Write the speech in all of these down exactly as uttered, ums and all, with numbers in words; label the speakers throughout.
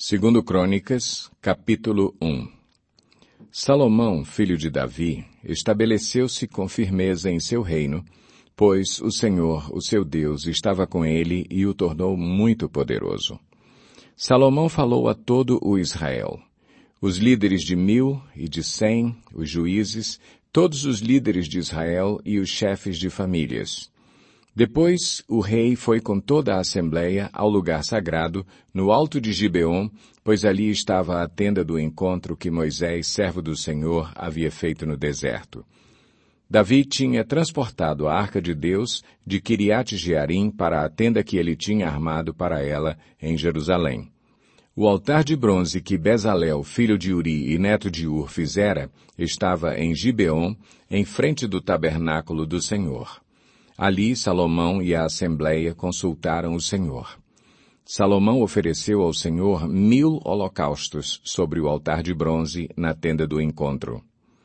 Speaker 1: Segundo Crônicas, capítulo um. Salomão, filho de Davi, estabeleceu-se com firmeza em seu reino, pois o Senhor, o seu Deus, estava com ele e o tornou muito poderoso. Salomão falou a todo o Israel. Os líderes de mil e de cem, os juízes, todos os líderes de Israel e os chefes de famílias. Depois, o rei foi com toda a assembleia ao lugar sagrado, no alto de Gibeon, pois ali estava a tenda do encontro que Moisés, servo do Senhor, havia feito no deserto. Davi tinha transportado a arca de Deus de Quiriate-Jearim para a tenda que ele tinha armado para ela em Jerusalém. O altar de bronze que Bezalel, filho de Uri e neto de Ur, fizera, estava em Gibeon, em frente do tabernáculo do Senhor. Ali Salomão e a assembleia consultaram o Senhor. Salomão ofereceu ao Senhor mil holocaustos sobre o altar de bronze na tenda do encontro.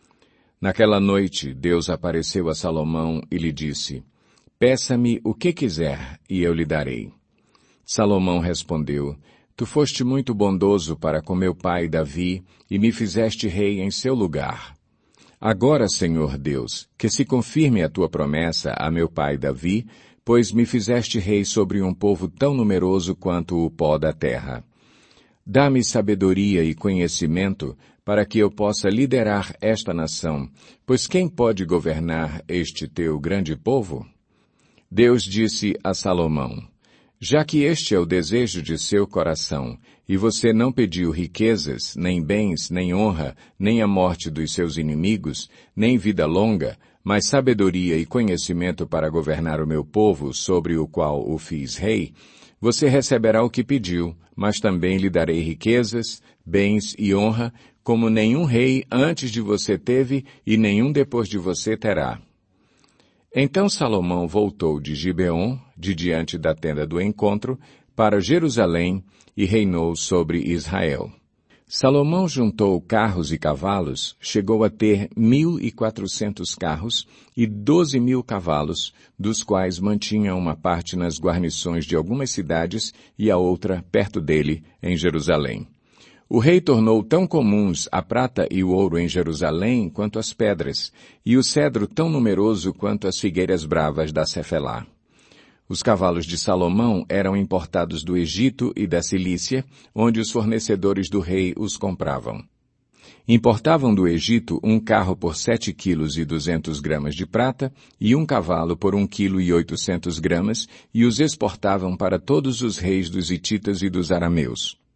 Speaker 1: Naquela noite, Deus apareceu a Salomão e lhe disse, «Peça-me o que quiser, e eu lhe darei». Salomão respondeu, «Tu foste muito bondoso para com meu pai Davi, e me fizeste rei em seu lugar. Agora, Senhor Deus, que se confirme a tua promessa a meu pai Davi, pois me fizeste rei sobre um povo tão numeroso quanto o pó da terra. Dá-me sabedoria e conhecimento para que eu possa liderar esta nação, pois quem pode governar este teu grande povo?» Deus disse a Salomão, «Já que este é o desejo de seu coração, e você não pediu riquezas, nem bens, nem honra, nem a morte dos seus inimigos, nem vida longa, mas sabedoria e conhecimento para governar o meu povo, sobre o qual o fiz rei, você receberá o que pediu, mas também lhe darei riquezas, bens e honra, como nenhum rei antes de você teve e nenhum depois de você terá.» Então Salomão voltou de Gibeon, de diante da tenda do encontro, para Jerusalém e reinou sobre Israel. Salomão juntou carros e cavalos, chegou a ter mil e quatrocentos carros e doze mil cavalos, dos quais mantinha uma parte nas guarnições de algumas cidades e a outra perto dele, em Jerusalém. O rei tornou tão comuns a prata e o ouro em Jerusalém quanto as pedras, e o cedro tão numeroso quanto as figueiras bravas da Cefelá. Os cavalos de Salomão eram importados do Egito e da Cilícia, onde os fornecedores do rei os compravam. Importavam do Egito um carro por sete quilos e duzentos gramas de prata e um cavalo por um quilo e oitocentos gramas, e os exportavam para todos os reis dos hititas e dos arameus.